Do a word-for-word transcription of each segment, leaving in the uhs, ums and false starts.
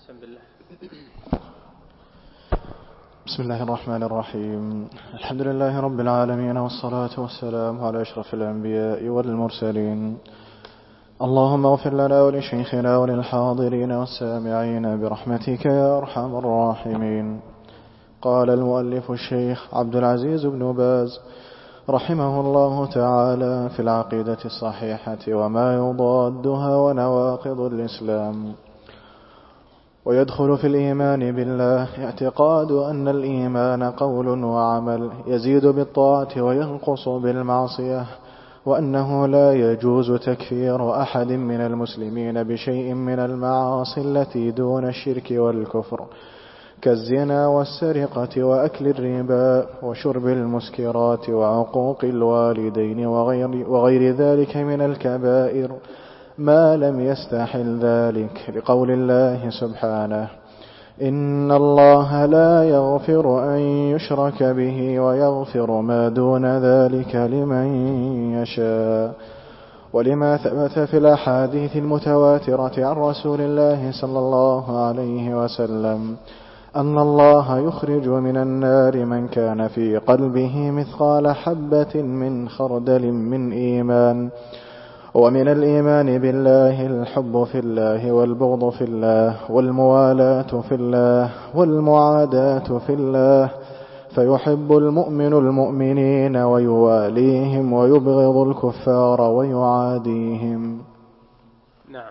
بسم الله. بسم الله الرحمن الرحيم. الحمد لله رب العالمين، والصلاة والسلام على أشرف الأنبياء والمرسلين. اللهم اغفر لنا ولشيخنا وللحاضرين والسامعين برحمتك يا أرحم الراحمين. قال المؤلف الشيخ عبد العزيز بن باز رحمه الله تعالى في العقيدة الصحيحة وما يضادها ونواقض الإسلام: ويدخل في الإيمان بالله اعتقاد أن الإيمان قول وعمل يزيد بالطاعة وينقص بالمعصية، وأنه لا يجوز تكفير أحد من المسلمين بشيء من المعاصي التي دون الشرك والكفر، كالزنا والسرقة وأكل الربا وشرب المسكرات وعقوق الوالدين وغير, وغير ذلك من الكبائر، ما لم يستحل ذلك، لقول الله سبحانه: إن الله لا يغفر أن يشرك به ويغفر ما دون ذلك لمن يشاء. ولما ثبت في الأحاديث المتواترة عن رسول الله صلى الله عليه وسلم أن الله يخرج من النار من كان في قلبه مثقال حبة من خردل من إيمان. ومن الإيمان بالله الحب في الله والبغض في الله والموالاة في الله والمعاداة في الله، فيحب المؤمن المؤمنين ويواليهم ويبغض الكفار ويعاديهم. نعم.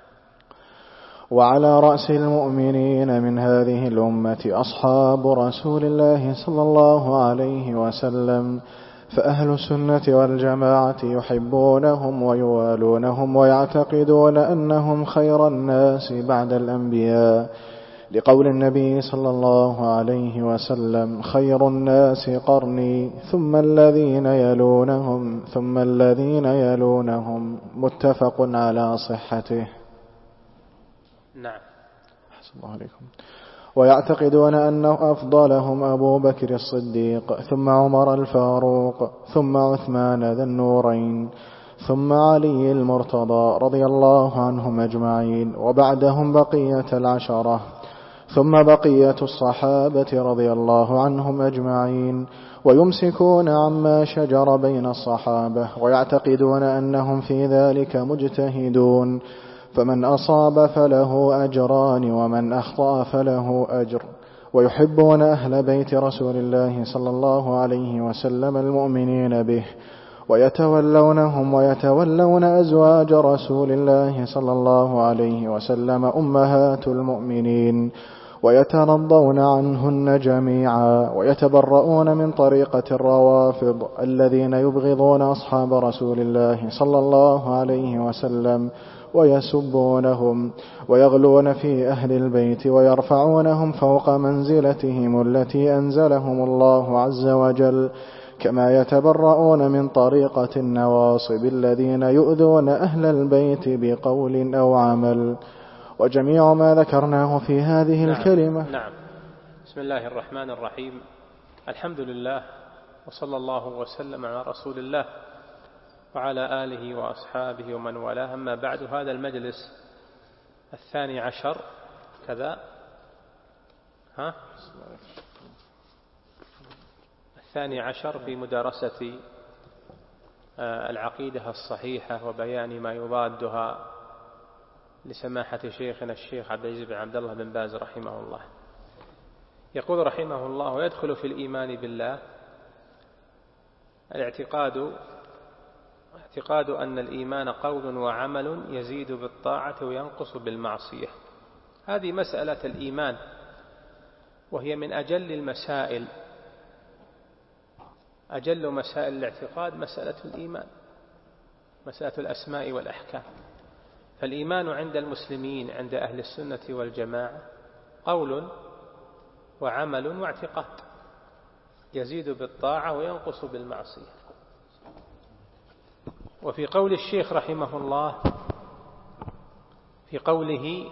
وعلى رأس المؤمنين من هذه الأمة أصحاب رسول الله صلى الله عليه وسلم، فأهل السنة والجماعة يحبونهم ويوالونهم ويعتقدون أنهم خير الناس بعد الأنبياء، لقول النبي صلى الله عليه وسلم: خير الناس قرني ثم الذين يلونهم ثم الذين يلونهم، متفق على صحته. نعم. أحسن الله عليكم. ويعتقدون أنه أفضلهم أبو بكر الصديق ثم عمر الفاروق ثم عثمان ذا النورين ثم علي المرتضى رضي الله عنهم أجمعين، وبعدهم بقية العشرة، ثم بقية الصحابة رضي الله عنهم أجمعين، ويمسكون عما شجر بين الصحابة، ويعتقدون أنهم في ذلك مجتهدون، فمن أصاب فله أجران ومن أخطأ فله أجر. ويحبون أهل بيت رسول الله صلى الله عليه وسلم المؤمنين به، ويتولونهم ويتولون أزواج رسول الله صلى الله عليه وسلم أمهات المؤمنين، ويترضون عنهن جميعا، ويتبرؤون من طريقة الروافض الذين يبغضون أصحاب رسول الله صلى الله عليه وسلم ويسبونهم ويغلون في أهل البيت ويرفعونهم فوق منزلتهم التي أنزلهم الله عز وجل، كما يتبرؤون من طريقة النواصب الذين يؤذون أهل البيت بقول أو عمل. وجميع ما ذكرناه في هذه نعم. الكلمة. نعم. بسم الله الرحمن الرحيم. الحمد لله، وصلى الله وسلم على رسول الله وعلى آله وأصحابه ومن والاه. أما بعد، هذا المجلس الثاني عشر كذا ها الثاني عشر في مدارسة العقيدة الصحيحة وبيان ما يضادها لسماحة شيخنا الشيخ عبد العزيز بن عبد الله بن باز رحمه الله. يقول رحمه الله: ويدخل في الإيمان بالله الاعتقاد اعتقاد أن الإيمان قول وعمل يزيد بالطاعة وينقص بالمعصية. هذه مسألة الإيمان، وهي من أجل المسائل، أجل مسائل الاعتقاد مسألة الإيمان، مسألة الأسماء والأحكام. فالإيمان عند المسلمين عند أهل السنة والجماعة قول وعمل واعتقاد، يزيد بالطاعة وينقص بالمعصية. وفي قول الشيخ رحمه الله، في قوله: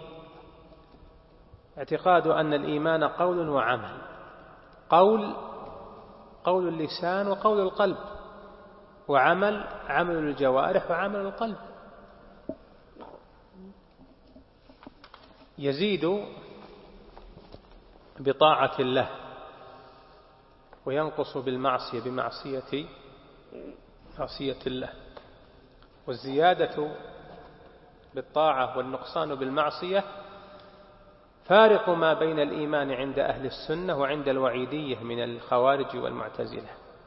اعتقاد أن الإيمان قول وعمل، قول قول اللسان وقول القلب، وعمل عمل الجوارح وعمل القلب. يزيد بطاعة الله، وينقص بالمعصية بمعصية معصية الله. والزيادة بالطاعة والنقصان بالمعصية فارق ما بين الإيمان عند أهل السنة وعند الوعيدية من الخوارج والمعتزلة.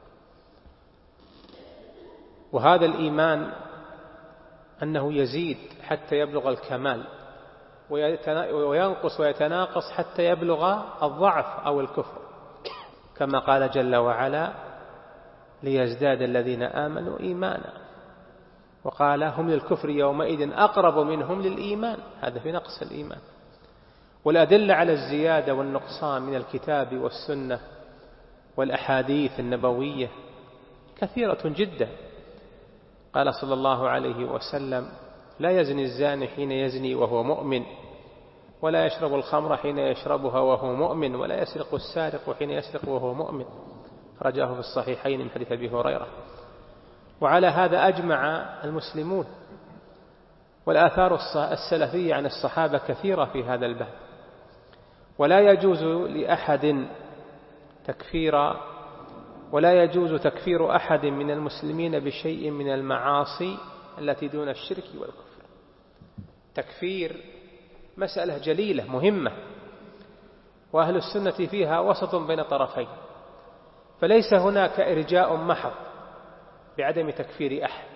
وهذا الإيمان أنه يزيد حتى يبلغ الكمال، وينقص ويتناقص حتى يبلغ الضعف أو الكفر، كما قال جل وعلا: ليزداد الذين آمنوا إيمانا. وقال: هم للكفر يومئذ أقرب منهم للإيمان. هذا في نقص الإيمان. والأدلة على الزيادة والنقصان من الكتاب والسنة والأحاديث النبوية كثيرة جدا. قال صلى الله عليه وسلم: لا يزني الزاني حين يزني وهو مؤمن، ولا يشرب الخمر حين يشربها وهو مؤمن، ولا يسرق السارق حين يسرق وهو مؤمن. رجاه في الصحيحين من حديث أبي هريرة. وعلى هذا أجمع المسلمون، والآثار السلفية عن الصحابة كثيرة في هذا الباب. ولا يجوز لأحد تكفير ولا يجوز تكفير أحد من المسلمين بشيء من المعاصي التي دون الشرك والكفر. تكفير مسألة جليلة مهمة، وأهل السنة فيها وسط بين طرفين، فليس هناك إرجاء محض بعدم تكفير أحد،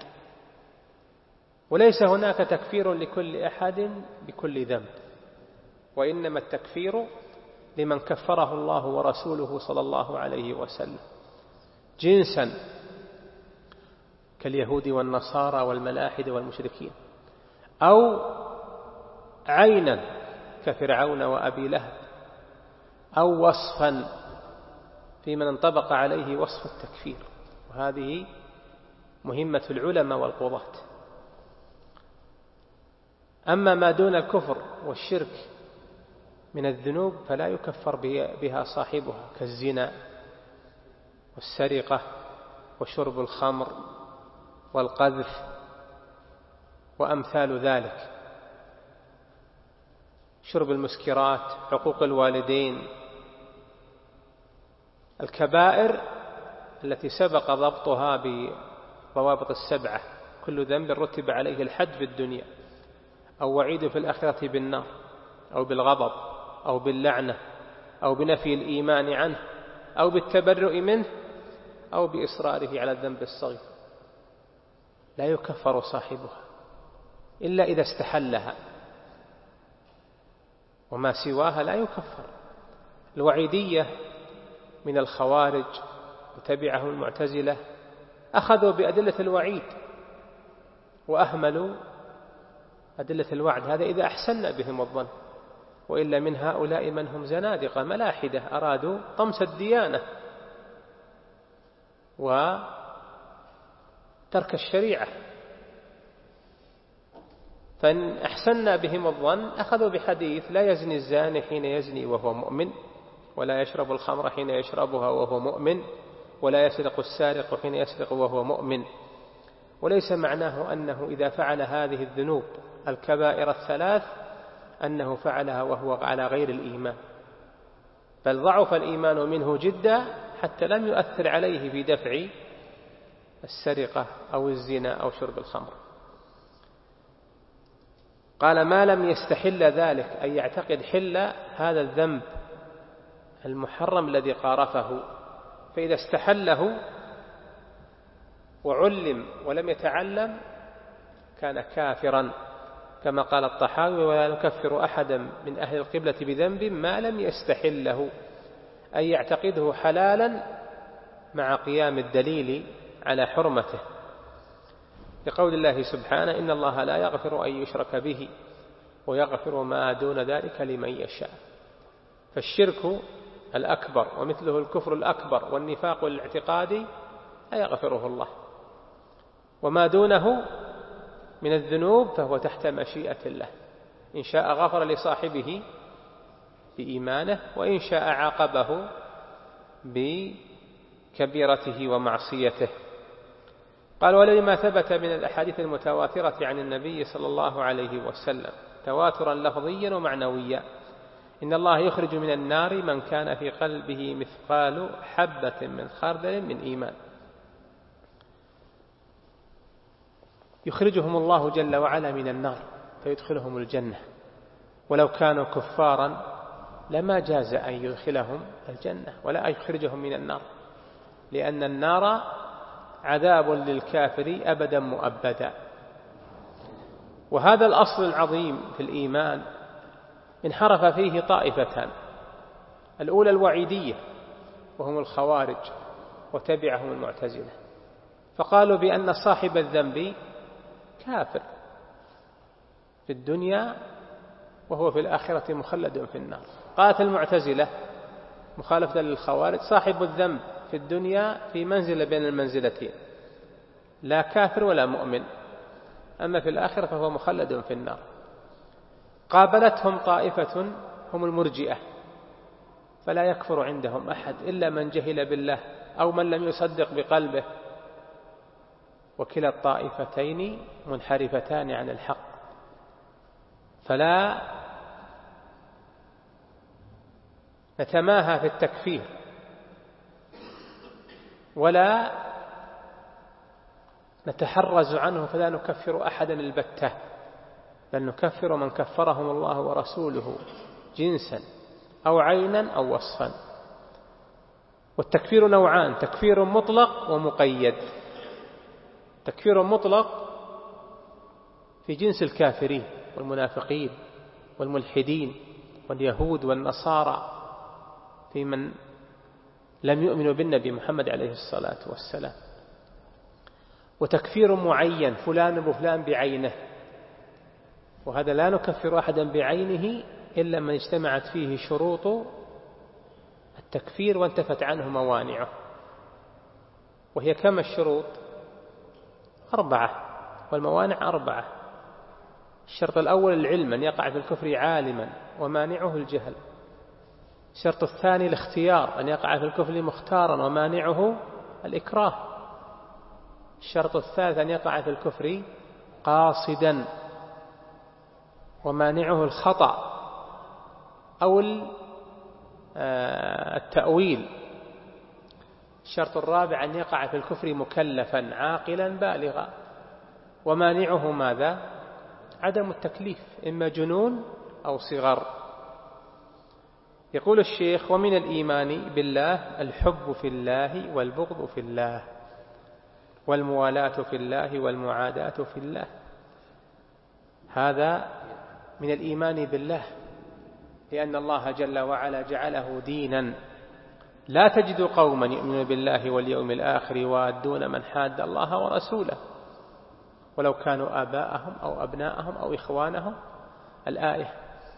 وليس هناك تكفير لكل أحد بكل ذنب، وإنما التكفير لمن كفره الله ورسوله صلى الله عليه وسلم جنسا كاليهود والنصارى والملاحدة والمشركين، أو عينا كفرعون وأبي لهب، أو وصفا في من انطبق عليه وصف التكفير. وهذه مهمة العلماء والقضاة. أما ما دون الكفر والشرك من الذنوب فلا يكفر بها صاحبها، كالزنا والسرقة وشرب الخمر والقذف وأمثال ذلك، شرب المسكرات، حقوق الوالدين. الكبائر التي سبق ضبطها بضوابط السبعة، كل ذنب رتب عليه الحد في الدنيا، أو وعيد في الآخرة بالنار، أو بالغضب، أو باللعنة، أو بنفي الإيمان عنه، أو بالتبرؤ منه، أو بإصراره على الذنب الصغير، لا يكفر صاحبها إلا إذا استحلها، وما سواها لا يكفر. الوعيدية من الخوارج وتبعهم المعتزلة أخذوا بأدلة الوعيد وأهملوا أدلة الوعد، هذا إذا أحسن بهم الظن. وإلا من هؤلاء من هم زنادقة ملاحدة أرادوا طمس الديانة وترك الشريعة، فإن أحسن بهم الظن أخذوا بحديث: لا يزني الزاني حين يزني وهو مؤمن، ولا يشرب الخمر حين يشربها وهو مؤمن، ولا يسرق السارق حين يسرق وهو مؤمن. وليس معناه أنه إذا فعل هذه الذنوب الكبائر الثلاث أنه فعلها وهو على غير الإيمان، بل ضعف الإيمان منه جدا حتى لم يؤثر عليه في دفع السرقة أو الزنا أو شرب الخمر. قال: ما لم يستحل ذلك، أي يعتقد حل هذا الذنب المحرم الذي قارفه، فإذا استحله وعلم ولم يتعلم كان كافرا، كما قال الطحاوي: ولا نكفر أحدا من أهل القبلة بذنب ما لم يستحله، أي يعتقده حلالا مع قيام الدليل على حرمته، لقول الله سبحانه: إن الله لا يغفر أن يشرك به ويغفر ما دون ذلك لمن يشاء. فالشرك الأكبر ومثله الكفر الأكبر والنفاق الاعتقادي لا يغفره الله، وما دونه من الذنوب فهو تحت مشيئة الله، إن شاء غفر لصاحبه بإيمانه، وإن شاء عاقبه بكبيرته ومعصيته. قال: ولما ثبت من الأحاديث المتواترة عن النبي صلى الله عليه وسلم تواترا لفظيا ومعنويا، إن الله يخرج من النار من كان في قلبه مثقال حبة من خردل من إيمان. يخرجهم الله جل وعلا من النار فيدخلهم الجنة، ولو كانوا كفارا لما جاز أن يدخلهم الجنة ولا يخرجهم من النار، لأن النار عذاب للكافر أبدا مؤبدا. وهذا الأصل العظيم في الإيمان انحرف فيه طائفتان: الأولى الوعيدية وهم الخوارج وتبعهم المعتزلة، فقالوا بأن صاحب الذنب كافر في الدنيا وهو في الآخرة مخلد في النار. قالت المعتزلة مخالفة للخوارج: صاحب الذنب في الدنيا في منزلة بين المنزلتين، لا كافر ولا مؤمن، أما في الآخرة فهو مخلد في النار. قابلتهم طائفة هم المرجئة، فلا يكفر عندهم أحد إلا من جهل بالله أو من لم يصدق بقلبه، وكلا الطائفتين منحرفتان عن الحق. فلا نتماهى في التكفير ولا نتحرز عنه، فلا نكفر أحدا البتة، بل نكفر من كفرهم الله ورسوله جنسا أو عينا أو وصفا. والتكفير نوعان: تكفير مطلق ومقيد. تكفير مطلق في جنس الكافرين والمنافقين والملحدين واليهود والنصارى، في من لم يؤمنوا بالنبي محمد عليه الصلاة والسلام. وتكفير معين: فلان وفلان بعينه، وهذا لا نكفر أحدا بعينه إلا من اجتمعت فيه شروط التكفير وانتفت عنه موانعه. وهي كم الشروط؟ أربعة، والموانع أربعة. الشرط الأول العلم، أن يقع في الكفر عالما ومانعه الجهل. الشرط الثاني الاختيار، أن يقع في الكفر مختارا ومانعه الإكراه. الشرط الثالث أن يقع في الكفر قاصدا ومانعه الخطأ أو التأويل. الشرط الرابع أن يقع في الكفر مكلفا عاقلا بالغا، ومانعه ماذا؟ عدم التكليف، إما جنون أو صغر. يقول الشيخ: ومن الإيمان بالله الحب في الله والبغض في الله والموالاة في الله والمعاداة في الله. هذا من الإيمان بالله، لأن الله جل وعلا جعله دينا. لا تجد قوما يؤمنون بالله واليوم الآخر يوادون من حاد الله ورسوله ولو كانوا آباءهم أو أبناءهم أو إخوانهم. الآية.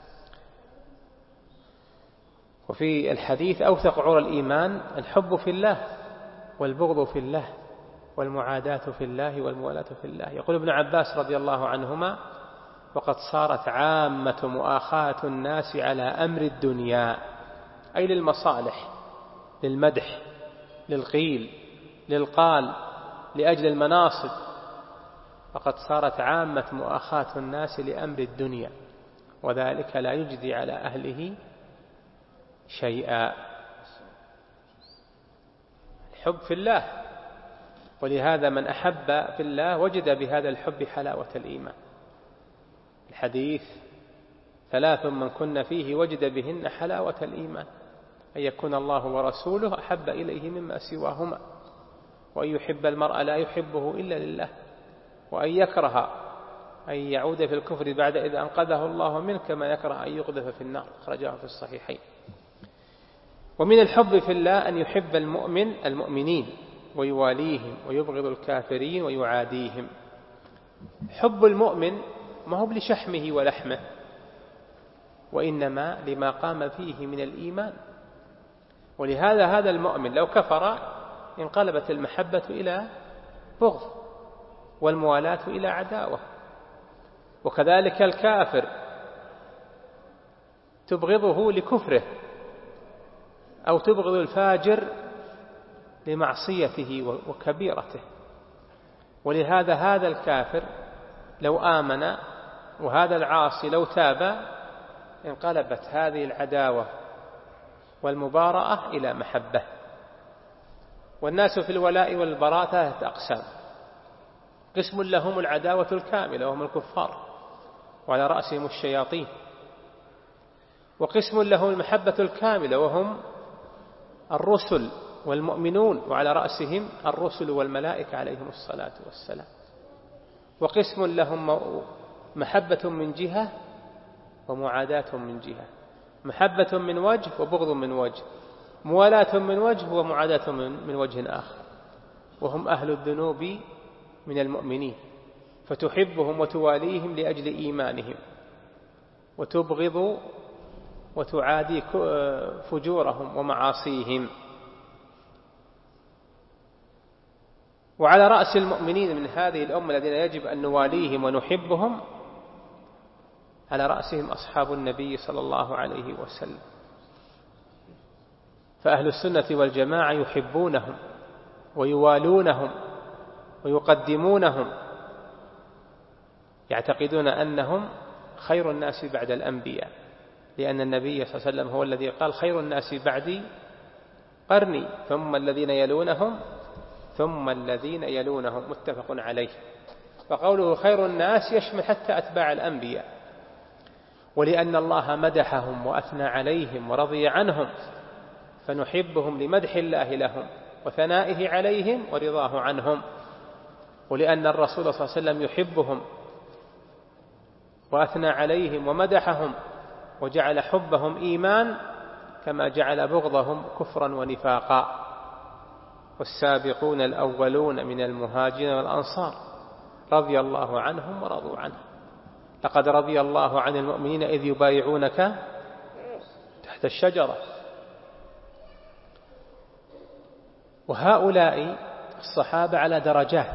وفي الحديث: أوثق عرى الإيمان الحب في الله والبغض في الله والمعاداة في الله والموالاة في الله. يقول ابن عباس رضي الله عنهما: وقد صارت عامة مؤاخاة الناس على أمر الدنيا، أي للمصالح، للمدح، للقيل، للقال، لأجل المناصب. فقد صارت عامة مؤاخاة الناس لأمر الدنيا، وذلك لا يجدي على أهله شيئا. الحب في الله، ولهذا من أحب في الله وجد بهذا الحب حلاوة الإيمان. الحديث: ثلاث من كن فيه وجد بهن حلاوة الإيمان: أن يكون الله ورسوله أحب إليه مما سواهما، وأن يحب المرء لا يحبه إلا لله، وأن يكره أن يعود في الكفر بعد إذا أنقذه الله منه، كما يكره أن يقذف في النار. أخرجاه في الصحيحين. ومن الحب في الله أن يحب المؤمن المؤمنين ويواليهم ويبغض الكافرين ويعاديهم. حب المؤمن ما هو لشحمه ولحمه، وإنما لما قام فيه من الإيمان. ولهذا هذا المؤمن لو كفر انقلبت المحبة إلى بغض والموالاة إلى عداوة. وكذلك الكافر تبغضه لكفره، أو تبغض الفاجر لمعصيته وكبيرته. ولهذا هذا الكافر لو آمن وهذا العاصي لو تاب انقلبت هذه العداوة والمباراة إلى محبة. والناس في الولاء والبراء ثلاثة أقسام: قسم لهم العداوة الكاملة وهم الكفار وعلى رأسهم الشياطين، وقسم لهم المحبة الكاملة وهم الرسل والمؤمنون وعلى رأسهم الرسل والملائكة عليهم الصلاة والسلام، وقسم لهم محبة من جهة ومعاداة من جهة، محبة من وجه وبغض من وجه، موالاة من وجه ومعاداة من وجه آخر، وهم أهل الذنوب من المؤمنين، فتحبهم وتواليهم لأجل إيمانهم، وتبغض وتعادي فجورهم ومعاصيهم. وعلى رأس المؤمنين من هذه الأمة الذين يجب أن نواليهم ونحبهم على رأسهم أصحاب النبي صلى الله عليه وسلم، فأهل السنة والجماعة يحبونهم ويوالونهم ويقدمونهم، يعتقدون أنهم خير الناس بعد الأنبياء، لأن النبي صلى الله عليه وسلم هو الذي قال: خير الناس بعدي قرني ثم الذين يلونهم ثم الذين يلونهم، متفق عليه. فقوله خير الناس يشمل حتى أتباع الأنبياء، ولأن الله مدحهم وأثنى عليهم ورضي عنهم فنحبهم لمدح الله لهم وثنائه عليهم ورضاه عنهم، ولأن الرسول صلى الله عليه وسلم يحبهم وأثنى عليهم ومدحهم وجعل حبهم إيمان كما جعل بغضهم كفرا ونفاقا. والسابقون الأولون من المهاجرين والأنصار رضي الله عنهم ورضوا عنه، لقد رضي الله عن المؤمنين إذ يبايعونك تحت الشجرة. وهؤلاء الصحابة على درجات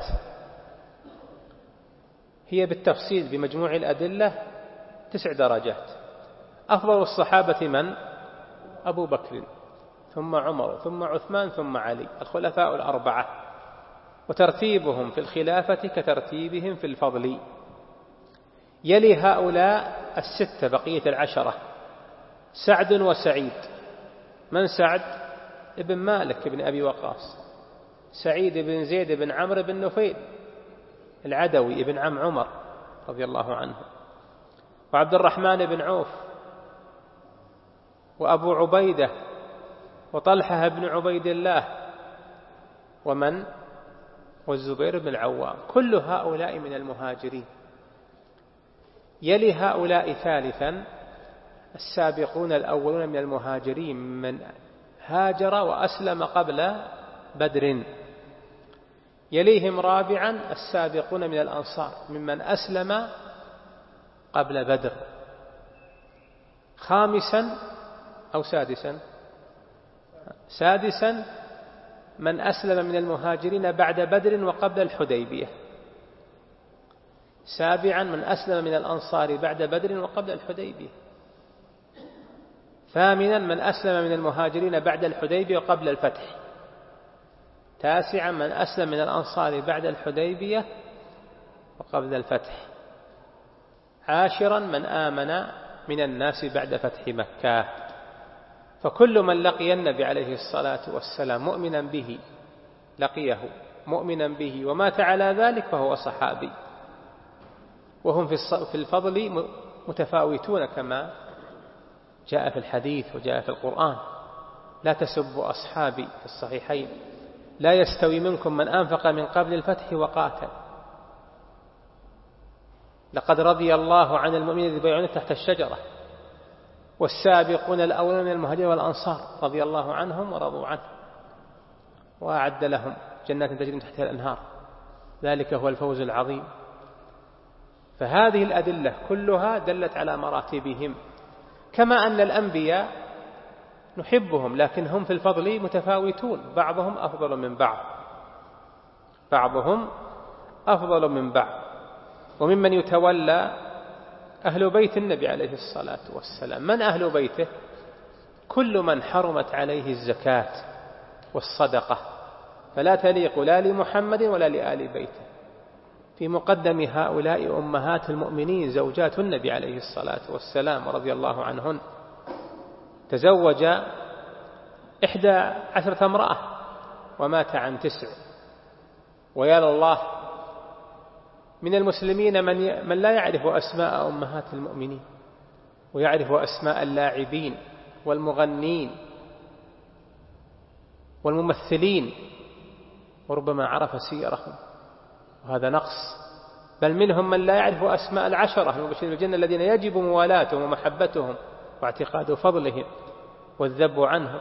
هي بالتفصيل بمجموع الأدلة تسع درجات. أفضل الصحابة من؟ أبو بكر ثم عمر ثم عثمان ثم علي، الخلفاء الأربعة، وترتيبهم في الخلافة كترتيبهم في الفضل. يلي هؤلاء الستة بقية العشرة سعد وسعيد. من سعد؟ ابن مالك ابن أبي وقاص، سعيد بن زيد بن عمرو بن نفيل العدوي ابن عم عمر رضي الله عنه، وعبد الرحمن بن عوف، وأبو عبيدة، وطلحة بن عبيد الله، ومن؟ والزبير بن العوام، كل هؤلاء من المهاجرين. يلي هؤلاء ثالثا السابقون الأولون من المهاجرين من هاجر وأسلم قبل بدر. يليهم رابعا السابقون من الأنصار ممن أسلم قبل بدر. خامسا أو سادسا سادسا من أسلم من المهاجرين بعد بدر وقبل الحديبية. سابعا من أسلم من الأنصار بعد بدر وقبل الحديبية. ثامنا من أسلم من المهاجرين بعد الحديبية وقبل الفتح. تاسعا من أسلم من الأنصار بعد الحديبية وقبل الفتح. عاشرا من آمن من الناس بعد فتح مكة. فكل من لقي النبي عليه الصلاة والسلام مؤمنا به لقيه مؤمنا به ومات على ذلك فهو صحابي. وهم في الفضل متفاوتون كما جاء في الحديث وجاء في القرآن: لا تسبوا أصحابي في الصحيحين، لا يستوي منكم من أنفق من قبل الفتح وقاتل. لقد رضي الله عن المؤمنين الذين يبايعون تحت الشجرة والسابقون الأولون من المهاجرين والأنصار رضي الله عنهم ورضوا عنه وأعد لهم جنات تجري من تحتها الأنهار، ذلك هو الفوز العظيم. فهذه الأدلة كلها دلت على مراتبهم، كما أن الأنبياء نحبهم لكن هم في الفضل متفاوتون، بعضهم أفضل من بعض بعضهم أفضل من بعض. وممن يتولى أهل بيت النبي عليه الصلاة والسلام. من أهل بيته؟ كل من حرمت عليه الزكاة والصدقة، فلا تليق لا لمحمد ولا لآل بيته. في مقدم هؤلاء أمهات المؤمنين زوجات النبي عليه الصلاة والسلام رضي الله عنهن. تزوج إحدى عشرة امرأة ومات عن تسع. ويا لله من المسلمين من, من لا يعرف أسماء أمهات المؤمنين، ويعرف أسماء اللاعبين والمغنين والممثلين، وربما عرف سيرهم، وهذا نقص. بل منهم من لا يعرف أسماء العشرة المبشرين بالجنة الذين يجب موالاتهم ومحبتهم واعتقاد فضلهم والذب عنهم.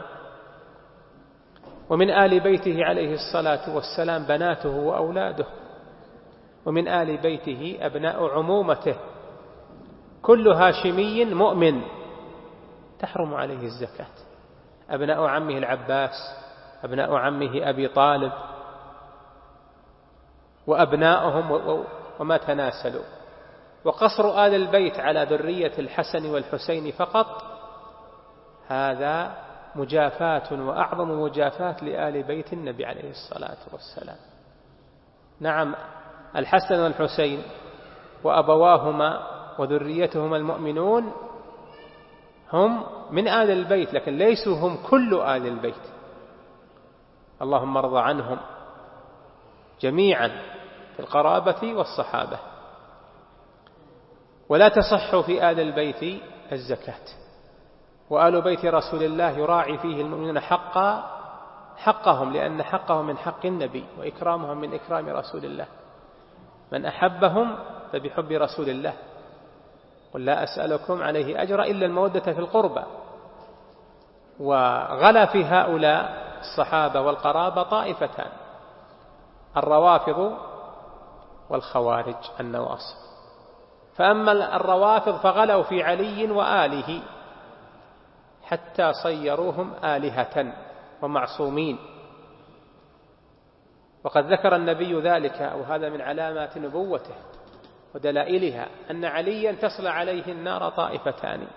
ومن آل بيته عليه الصلاة والسلام بناته وأولاده، ومن آل بيته أبناء عمومته. كل هاشمي مؤمن تحرم عليه الزكاة. أبناء عمه العباس، أبناء عمه أبي طالب وأبناؤهم وما تناسلوا. وقصر آل البيت على ذرية الحسن والحسين فقط هذا مجافاة وأعظم مجافاة لآل بيت النبي عليه الصلاة والسلام. نعم، الحسن والحسين وأبواهما وذريتهما المؤمنون هم من آل البيت، لكن ليسوا هم كل آل البيت. اللهم ارض عنهم جميعا في القرابة والصحابة. ولا تصح في آل البيت الزكاة. وآل بيت رسول الله يراعي فيه المؤمنين حق حقهم، لأن حقهم من حق النبي، وإكرامهم من إكرام رسول الله. من أحبهم فبحب رسول الله، قل لا أسألكم عليه أجر إلا المودة في القربى. وغلا في هؤلاء الصحابة والقرابة طائفتان: الروافض والخوارج النواصب. فأما الروافض فغلوا في علي وآله حتى صيروهم آلهة ومعصومين. وقد ذكر النبي ذلك، أو هذا من علامات نبوته ودلائلها، أن عليا تصل عليه النار طائفتان: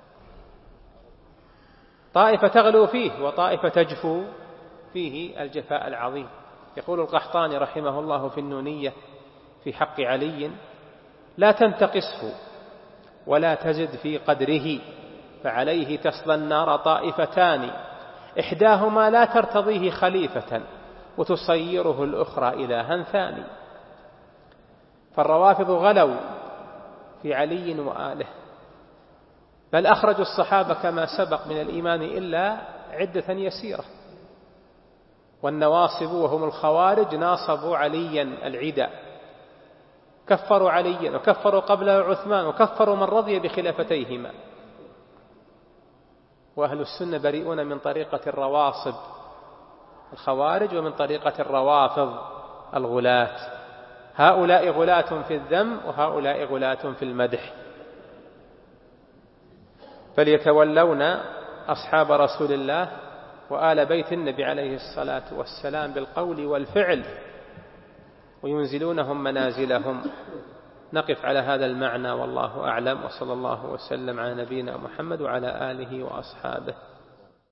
طائفة تغلو فيه وطائفة تجفو فيه الجفاء العظيم. يقول القحطاني رحمه الله في النونية في حق علي: لا تنتقصه ولا تزد في قدره، فعليه تصلى النار طائفتان، إحداهما لا ترتضيه خليفة وتصيره الأخرى إلها ثاني. فالروافض غلوا في علي وآله، بل أخرجوا الصحابة كما سبق من الإيمان إلا عدة يسيرة. والنواصب وهم الخوارج ناصبوا عليا العدا، كفروا عليا وكفروا قبله عثمان وكفروا من رضي بخلافتيهما. وأهل السنة بريئون من طريقة الرواصب الخوارج ومن طريقة الروافض الغلاة. هؤلاء غلاة في الذم وهؤلاء غلاة في المدح. فليتولون أصحاب رسول الله وآل بيت النبي عليه الصلاة والسلام بالقول والفعل، وينزلونهم منازلهم. نقف على هذا المعنى والله أعلم، وصلى الله وسلم على نبينا محمد وعلى آله وأصحابه.